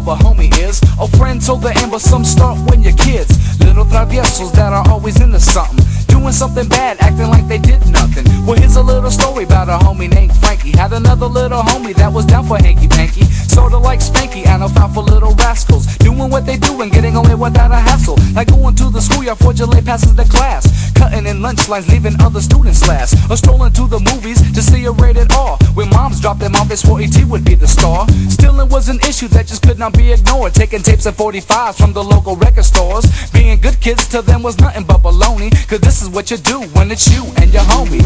of a homie is a friend till the end, but some start when you're kids. Little traviesos that are always into something, doing something bad, acting like they did nothing. Well, here's a little story about a homie named Frankie. Had another little homie that was down for hanky-panky, sorta like Spanky, and a for little rascals, doing what they do and getting away without a hassle. Like going to the schoolyard for delay passes the class, cutting in lunch lines, leaving other students last, or strolling to the movies to see a rated R. When moms dropped them off, they swore E.T. would be the star. Stealing was an issue that just could not be ignored, taking tapes and 45s from the local record stores. Being good kids to them was nothing but baloney, cause this is what you do when it's you and your homies.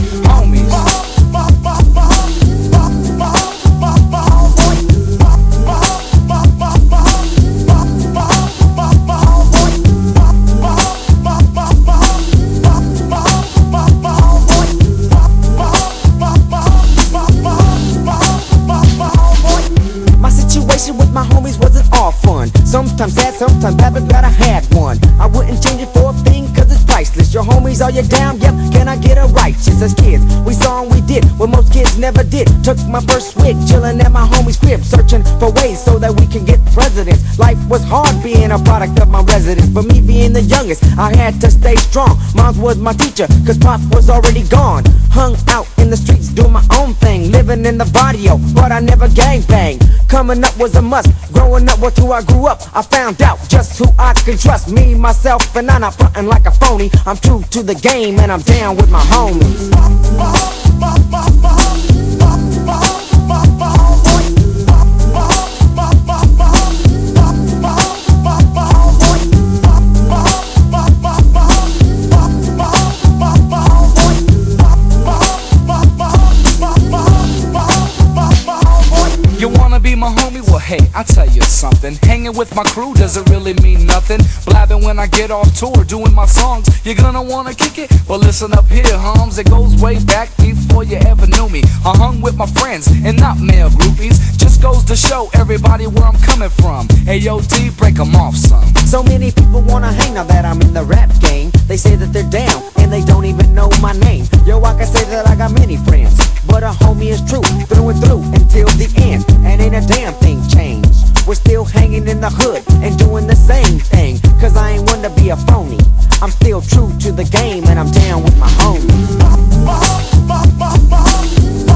With my homies wasn't all fun. Sometimes sad, sometimes bad, but glad I had one. I wouldn't change it for a thing, cause it's priceless. Your homies, are you down? Yep, can I get a righteous? As kids, we saw and we did what most kids never did. Took my first swig, chilling at my homie's crib, searching for ways so that we can get presidents. Life was hard being a product of my residence, but me being the youngest, I had to stay strong. Mom was my teacher, cause Pop was already gone. Hung out in the streets, doing my own thing, living in the barrio, but I never gangbanged. Coming up was a must, growing up was who I grew up. I found out just who I can trust, me, myself, and I'm not frontin' like a phony. I'm true to the game and I'm down with my homies. You wanna be my homie? Well, hey, I'll tell you something. Hanging with my crew doesn't really mean nothing. Blabbing when I get off tour, doing my songs. You're gonna wanna kick it? Well, listen up here, homes. It goes way back before you ever knew me. I hung with my friends and not male groupies. Just goes to show everybody where I'm coming from. AOD, break 'em off some. So many people wanna hang now that I'm in the rap game. They say that they're down and they don't even know my name. Yo, I can say that I got many friends, but a homie is true through and through until the end. And ain't a damn thing changed. We're still hanging in the hood and doing the same thing, cause I ain't one to be a phony. I'm still true to the game and I'm down with my homies.